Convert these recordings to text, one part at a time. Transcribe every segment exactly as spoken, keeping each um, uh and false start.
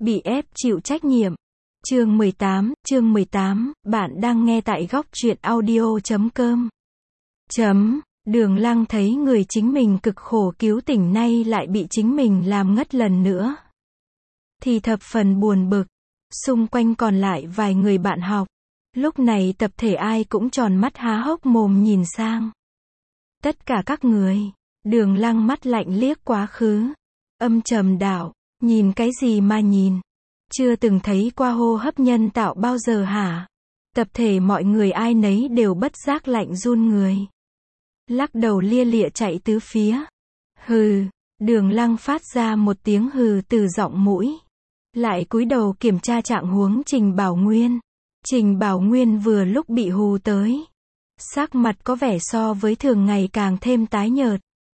Bị ép chịu trách nhiệm. Chương mười tám, chương mười tám, bạn đang nghe tại góc truyện audio chấm com. Chấm, Đường Lăng thấy người chính mình cực khổ cứu tỉnh nay lại bị chính mình làm ngất lần nữa. Thì thập phần buồn bực. Xung quanh còn lại vài người bạn học. Lúc này tập thể ai cũng tròn mắt há hốc mồm nhìn sang. Tất cả các người. Đường Lăng mắt lạnh liếc quá khứ. Âm trầm đạo, nhìn cái gì mà nhìn? Chưa từng thấy qua hô hấp nhân tạo bao giờ hả? Tập thể mọi người ai nấy đều bất giác lạnh run người. Lắc đầu lia lịa chạy tứ phía. Hừ, Đường Lăng phát ra một tiếng hừ từ giọng mũi. Lại cúi đầu kiểm tra trạng huống Trình Bảo Nguyên. Trình Bảo Nguyên vừa lúc bị hù tới. Sắc mặt có vẻ so với thường ngày càng thêm tái nhợt.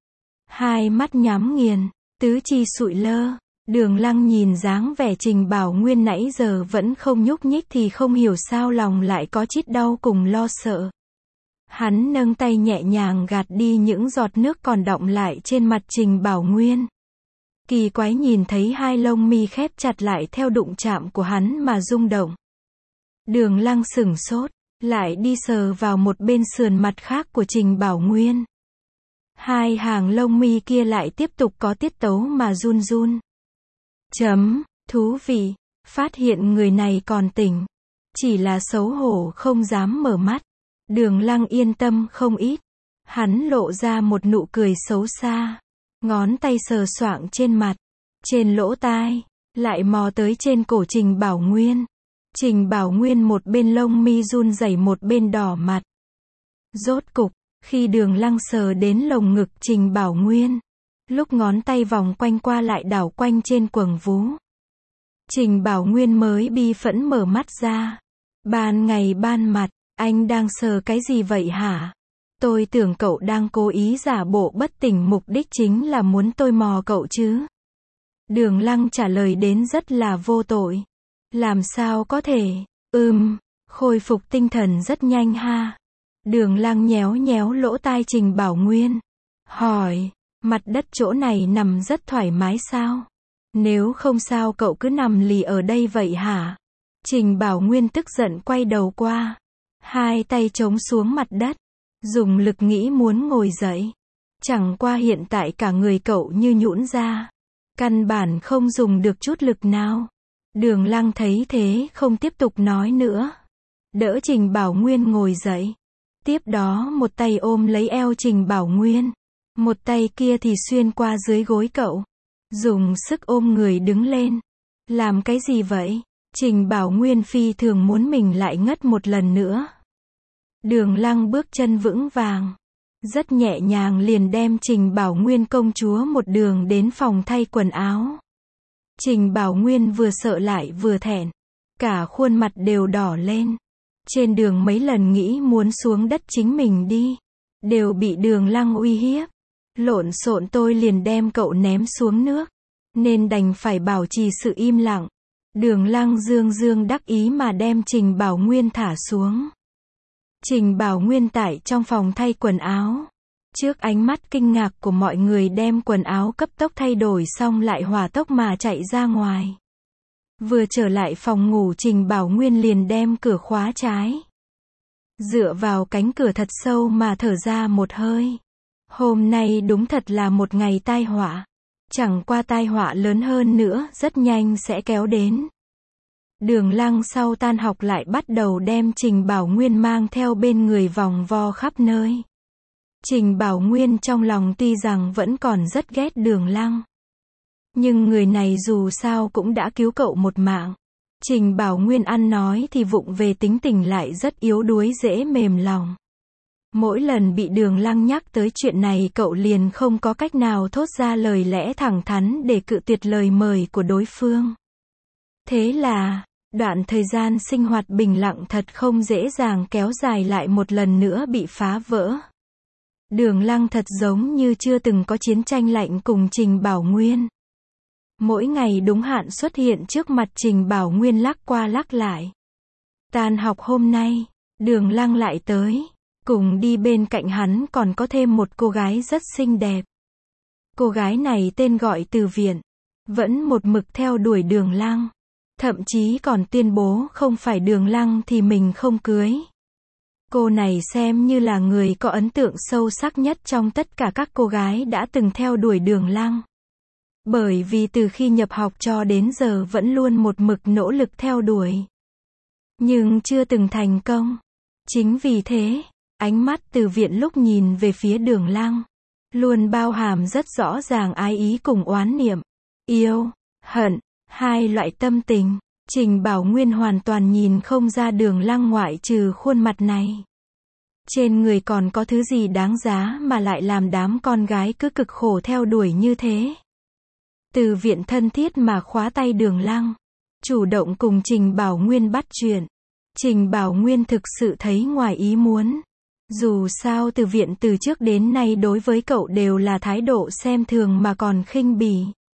Hai mắt nhắm nghiền, tứ chi sụi lơ. Đường Lăng nhìn dáng vẻ Trình Bảo Nguyên nãy giờ vẫn không nhúc nhích thì không hiểu sao lòng lại có chút đau cùng lo sợ. Hắn nâng tay nhẹ nhàng gạt đi những giọt nước còn đọng lại trên mặt Trình Bảo Nguyên. Kỳ quái nhìn thấy hai lông mi khép chặt lại theo đụng chạm của hắn mà rung động. Đường Lăng sửng sốt, lại đi sờ vào một bên sườn mặt khác của Trình Bảo Nguyên. Hai hàng lông mi kia lại tiếp tục có tiết tấu mà run run. Chấm, thú vị, phát hiện người này còn tỉnh. Chỉ là xấu hổ không dám mở mắt. Đường Lăng yên tâm không ít. Hắn lộ ra một nụ cười xấu xa. Ngón tay sờ soạng trên mặt, trên lỗ tai, lại mò tới trên cổ Trình Bảo Nguyên. Trình Bảo Nguyên một bên lông mi run rẩy một bên đỏ mặt. Rốt cục, khi Đường Lăng sờ đến lồng ngực Trình Bảo Nguyên, lúc ngón tay vòng quanh qua lại đảo quanh trên quầng vú, Trình Bảo Nguyên mới bi phẫn mở mắt ra. Ban ngày ban mặt, anh đang sờ cái gì vậy hả? Tôi tưởng cậu đang cố ý giả bộ bất tỉnh, mục đích chính là muốn tôi mò cậu chứ. Đường Lăng trả lời đến rất là vô tội. Làm sao có thể, ừm, khôi phục tinh thần rất nhanh ha. Đường Lăng nhéo nhéo lỗ tai Trình Bảo Nguyên. Hỏi, mặt đất chỗ này nằm rất thoải mái sao? Nếu không sao cậu cứ nằm lì ở đây vậy hả? Trình Bảo Nguyên tức giận quay đầu qua. Hai tay chống xuống mặt đất. Dùng lực nghĩ muốn ngồi dậy. Chẳng qua hiện tại cả người cậu như nhũn ra. Căn bản không dùng được chút lực nào. Đường Lăng thấy thế không tiếp tục nói nữa. Đỡ Trình Bảo Nguyên ngồi dậy. Tiếp đó một tay ôm lấy eo Trình Bảo Nguyên. Một tay kia thì xuyên qua dưới gối cậu. Dùng sức ôm người đứng lên. Làm cái gì vậy? Trình Bảo Nguyên phi thường muốn mình lại ngất một lần nữa. Đường Lăng bước chân vững vàng. Rất nhẹ nhàng liền đem Trình Bảo Nguyên công chúa một đường đến phòng thay quần áo. Trình Bảo Nguyên vừa sợ lại vừa thẹn. Cả khuôn mặt đều đỏ lên. Trên đường mấy lần nghĩ muốn xuống đất chính mình đi. Đều bị Đường Lăng uy hiếp. Lộn xộn tôi liền đem cậu ném xuống nước. Nên đành phải bảo trì sự im lặng. Đường Lăng dương dương đắc ý mà đem Trình Bảo Nguyên thả xuống. Trình Bảo Nguyên tại trong phòng thay quần áo. Trước ánh mắt kinh ngạc của mọi người đem quần áo cấp tốc thay đổi xong lại hỏa tốc mà chạy ra ngoài. Vừa trở lại phòng ngủ Trình Bảo Nguyên liền đem cửa khóa trái. Dựa vào cánh cửa thật sâu mà thở ra một hơi. Hôm nay đúng thật là một ngày tai họa. Chẳng qua tai họa lớn hơn nữa rất nhanh sẽ kéo đến. Đường Lăng sau tan học lại bắt đầu đem Trình Bảo Nguyên mang theo bên người vòng vo khắp nơi. Trình Bảo Nguyên trong lòng tuy rằng vẫn còn rất ghét Đường Lăng. Nhưng người này dù sao cũng đã cứu cậu một mạng. Trình Bảo Nguyên ăn nói thì vụng về, tính tình lại rất yếu đuối dễ mềm lòng. Mỗi lần bị Đường Lăng nhắc tới chuyện này cậu liền không có cách nào thốt ra lời lẽ thẳng thắn để cự tuyệt lời mời của đối phương. Thế là, đoạn thời gian sinh hoạt bình lặng thật không dễ dàng kéo dài lại một lần nữa bị phá vỡ. Đường Lăng thật giống như chưa từng có chiến tranh lạnh cùng Trình Bảo Nguyên. Mỗi ngày đúng hạn xuất hiện trước mặt Trình Bảo Nguyên lắc qua lắc lại. Tan học hôm nay, Đường Lăng lại tới. Cùng đi bên cạnh hắn còn có thêm một cô gái rất xinh đẹp. Cô gái này tên gọi Từ Viện. vẫn một mực theo đuổi Đường Lăng. Thậm chí còn tuyên bố không phải Đường Lăng thì mình không cưới. Cô này xem như là người có ấn tượng sâu sắc nhất trong tất cả các cô gái đã từng theo đuổi Đường Lăng. Bởi vì từ khi nhập học cho đến giờ vẫn luôn một mực nỗ lực theo đuổi. Nhưng chưa từng thành công. Chính vì thế, ánh mắt Từ Viện lúc nhìn về phía Đường Lăng, luôn bao hàm rất rõ ràng ái ý cùng oán niệm, yêu, hận, hai loại tâm tình. Trình Bảo Nguyên hoàn toàn nhìn không ra Đường Lăng ngoại trừ khuôn mặt này. Trên người còn có thứ gì đáng giá mà lại làm đám con gái cứ cực khổ theo đuổi như thế. Từ Viện thân thiết mà khóa tay Đường Lăng, chủ động cùng Trình Bảo Nguyên bắt chuyện. Trình Bảo Nguyên thực sự thấy ngoài ý muốn. Dù sao Từ Viện từ trước đến nay đối với cậu đều là thái độ xem thường mà còn khinh bỉ.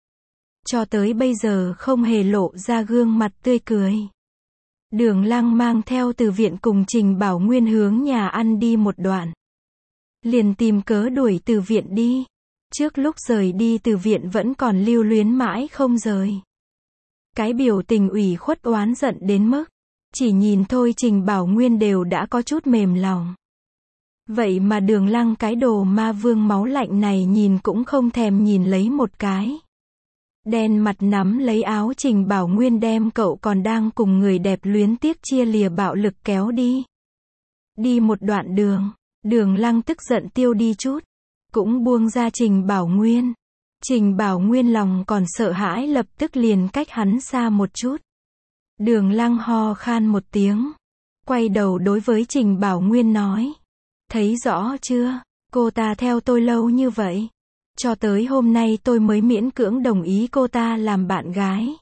Cho tới bây giờ không hề lộ ra gương mặt tươi cười. Đường Lăng mang theo Từ Viện cùng Trình Bảo Nguyên hướng nhà ăn đi một đoạn. Liền tìm cớ đuổi Từ Viện đi. Trước lúc rời đi Từ Viện vẫn còn lưu luyến mãi không rời. Cái biểu tình ủy khuất oán giận đến mức, chỉ nhìn thôi Trình Bảo Nguyên đều đã có chút mềm lòng. Vậy mà Đường Lăng cái đồ ma vương máu lạnh này nhìn cũng không thèm nhìn lấy một cái. Đen mặt nắm lấy áo Trình Bảo Nguyên đem cậu còn đang cùng người đẹp luyến tiếc chia lìa bạo lực kéo đi. Đi một đoạn đường, Đường Lăng tức giận tiêu đi chút, cũng buông ra Trình Bảo Nguyên. Trình Bảo Nguyên lòng còn sợ hãi lập tức liền cách hắn xa một chút. Đường Lăng ho khan một tiếng, quay đầu đối với Trình Bảo Nguyên nói. Thấy rõ chưa, cô ta theo tôi lâu như vậy. Cho tới hôm nay tôi mới miễn cưỡng đồng ý cô ta làm bạn gái.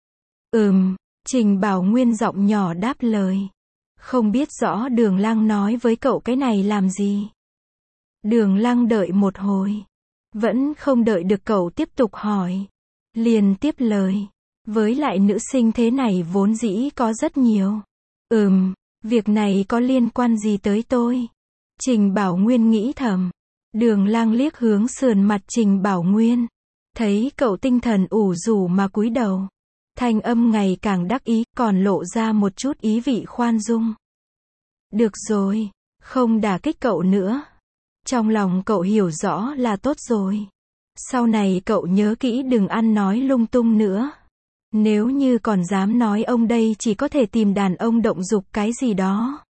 Ừm, Trình Bảo Nguyên giọng nhỏ đáp lời. Không biết rõ Đường Lăng nói với cậu cái này làm gì. Đường Lăng đợi một hồi, vẫn không đợi được cậu tiếp tục hỏi. Liền tiếp lời. Với lại nữ sinh thế này vốn dĩ có rất nhiều. Ừm, việc này có liên quan gì tới tôi? Trình Bảo Nguyên nghĩ thầm. Đường Lăng liếc hướng sườn mặt Trình Bảo Nguyên. Thấy cậu tinh thần ủ rũ mà cúi đầu. Thanh âm ngày càng đắc ý, còn lộ ra một chút ý vị khoan dung. Được rồi, không đả kích cậu nữa. Trong lòng cậu hiểu rõ là tốt rồi. Sau này cậu nhớ kỹ đừng ăn nói lung tung nữa. Nếu như còn dám nói ông đây chỉ có thể tìm đàn ông động dục cái gì đó,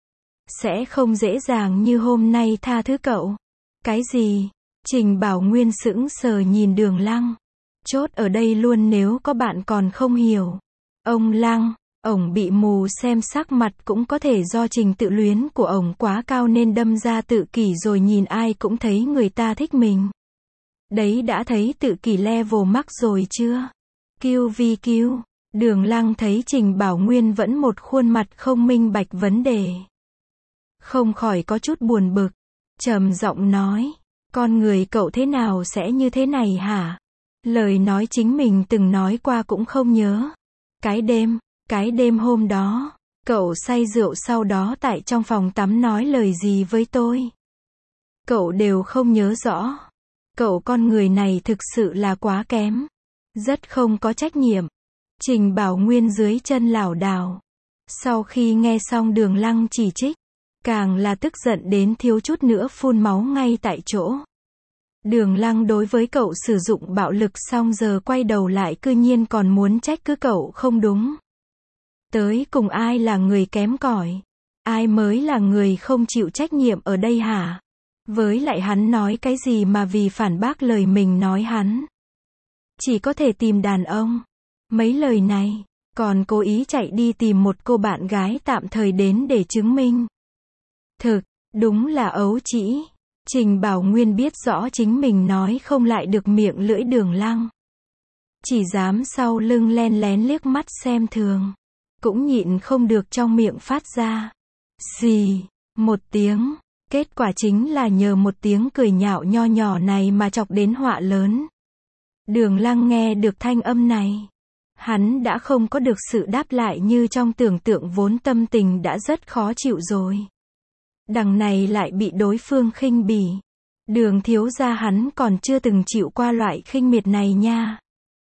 sẽ không dễ dàng như hôm nay tha thứ cậu. Cái gì? Trình Bảo Nguyên sững sờ nhìn Đường Lăng. Chốt ở đây luôn nếu có bạn còn không hiểu. Ông Lăng, ổng bị mù xem sắc mặt cũng có thể do trình tự luyến của ổng quá cao nên đâm ra tự kỷ rồi nhìn ai cũng thấy người ta thích mình. Đấy đã thấy tự kỷ level max rồi chưa? Q V Q. Đường Lăng thấy Trình Bảo Nguyên vẫn một khuôn mặt không minh bạch vấn đề. Không khỏi có chút buồn bực. Trầm giọng nói. Con người cậu thế nào sẽ như thế này hả? Lời nói chính mình từng nói qua cũng không nhớ. Cái đêm, cái đêm hôm đó, cậu say rượu sau đó tại trong phòng tắm nói lời gì với tôi? Cậu đều không nhớ rõ. Cậu con người này thực sự là quá kém. Rất không có trách nhiệm. Trình Bảo Nguyên dưới chân lảo đảo. Sau khi nghe xong Đường Lăng chỉ trích, càng là tức giận đến thiếu chút nữa phun máu ngay tại chỗ. Đường Lăng đối với cậu sử dụng bạo lực xong giờ quay đầu lại cư nhiên còn muốn trách cứ cậu không đúng. Tới cùng ai là người kém cỏi? Ai mới là người không chịu trách nhiệm ở đây hả? Với lại hắn nói cái gì mà vì phản bác lời mình nói hắn chỉ có thể tìm đàn ông. Mấy lời này, còn cố ý chạy đi tìm một cô bạn gái tạm thời đến để chứng minh. Thực, đúng là ấu trĩ. Trình Bảo Nguyên biết rõ chính mình nói không lại được miệng lưỡi Đường Lăng. Chỉ dám sau lưng len lén liếc mắt xem thường. Cũng nhịn không được trong miệng phát ra. Xì, một tiếng. Kết quả chính là nhờ một tiếng cười nhạo nho nhỏ này mà chọc đến họa lớn. Đường Lăng nghe được thanh âm này. Hắn đã không có được sự đáp lại như trong tưởng tượng vốn tâm tình đã rất khó chịu rồi. Đằng này lại bị đối phương khinh bỉ. Đường thiếu gia hắn còn chưa từng chịu qua loại khinh miệt này nha.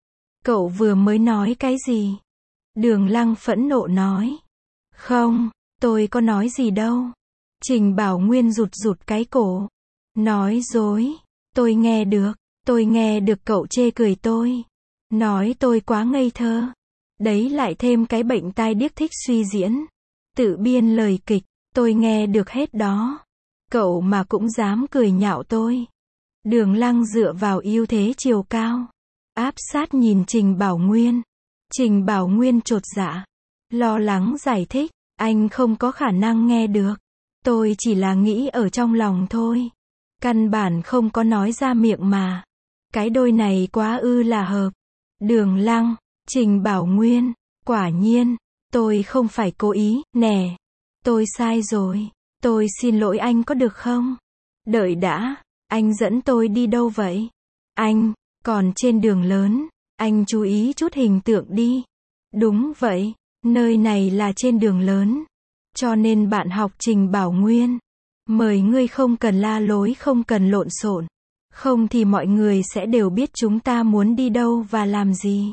Cậu vừa mới nói cái gì? Đường Lăng phẫn nộ nói. Không, tôi có nói gì đâu. Trình Bảo Nguyên rụt rụt cái cổ. Nói dối. Tôi nghe được. Tôi nghe được cậu chê cười tôi. Nói tôi quá ngây thơ. Đấy lại thêm cái bệnh tai điếc thích suy diễn. Tự biên lời kịch. Tôi nghe được hết đó. Cậu mà cũng dám cười nhạo tôi. Đường Lăng dựa vào ưu thế chiều cao. Áp sát nhìn Trình Bảo Nguyên. Trình Bảo Nguyên chột dạ. Lo lắng giải thích. Anh không có khả năng nghe được. Tôi chỉ là nghĩ ở trong lòng thôi. Căn bản không có nói ra miệng mà. Cái đôi này quá ư là hợp. Đường Lăng, Trình Bảo Nguyên. Quả nhiên, tôi không phải cố ý, nè. Tôi sai rồi. Tôi xin lỗi anh có được không? Đợi đã, anh dẫn tôi đi đâu vậy? Anh, còn trên đường lớn, anh chú ý chút hình tượng đi. Đúng vậy, nơi này là trên đường lớn. Cho nên bạn học Trình Bảo Nguyên. Mời ngươi không cần la lối, không cần lộn xộn. Không thì mọi người sẽ đều biết chúng ta muốn đi đâu và làm gì.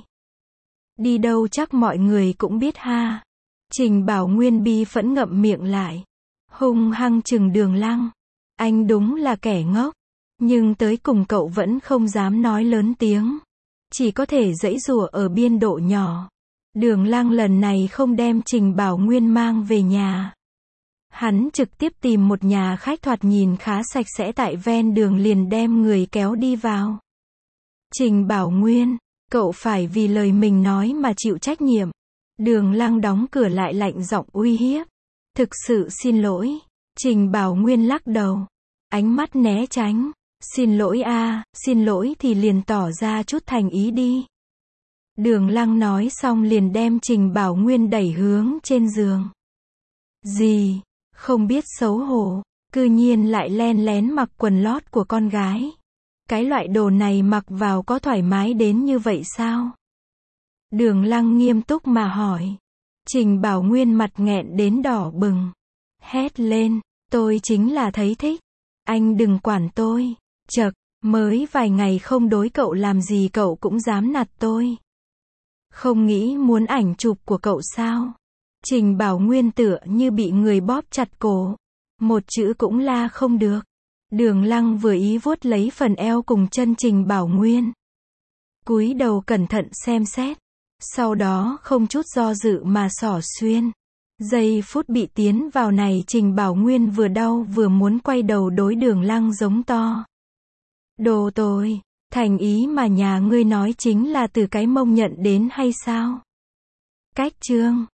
Đi đâu chắc mọi người cũng biết ha. Trình Bảo Nguyên bi phẫn ngậm miệng lại. Hung hăng chừng Đường Lăng. Anh đúng là kẻ ngốc. Nhưng tới cùng cậu vẫn không dám nói lớn tiếng. Chỉ có thể giãy giụa ở biên độ nhỏ. Đường Lăng lần này không đem Trình Bảo Nguyên mang về nhà. Hắn trực tiếp tìm một nhà khách thoạt nhìn khá sạch sẽ tại ven đường liền đem người kéo đi vào. Trình Bảo Nguyên, cậu phải vì lời mình nói mà chịu trách nhiệm. Đường Lăng đóng cửa lại lạnh giọng uy hiếp. Thực sự xin lỗi. Trình Bảo Nguyên lắc đầu. Ánh mắt né tránh. Xin lỗi a, xin lỗi thì liền tỏ ra chút thành ý đi. Đường Lăng nói xong liền đem Trình Bảo Nguyên đẩy hướng trên giường. Gì? Không biết xấu hổ, cư nhiên lại len lén mặc quần lót của con gái. Cái loại đồ này mặc vào có thoải mái đến như vậy sao? Đường Lăng nghiêm túc mà hỏi. Trình Bảo Nguyên mặt nghẹn đến đỏ bừng. Hét lên, tôi chính là thấy thích. Anh đừng quản tôi. Chậc, mới vài ngày không đối cậu làm gì cậu cũng dám nạt tôi. Không nghĩ muốn ảnh chụp của cậu sao? Trình Bảo Nguyên tựa như bị người bóp chặt cổ. Một chữ cũng la không được. Đường Lăng vừa ý vuốt lấy phần eo cùng chân Trình Bảo Nguyên. Cúi đầu cẩn thận xem xét. Sau đó không chút do dự mà xỏ xuyên. Giây phút bị tiến vào này Trình Bảo Nguyên vừa đau vừa muốn quay đầu đối Đường Lăng giống to. Đồ tồi, thành ý mà nhà ngươi nói chính là từ cái mông nhận đến hay sao? Cách chương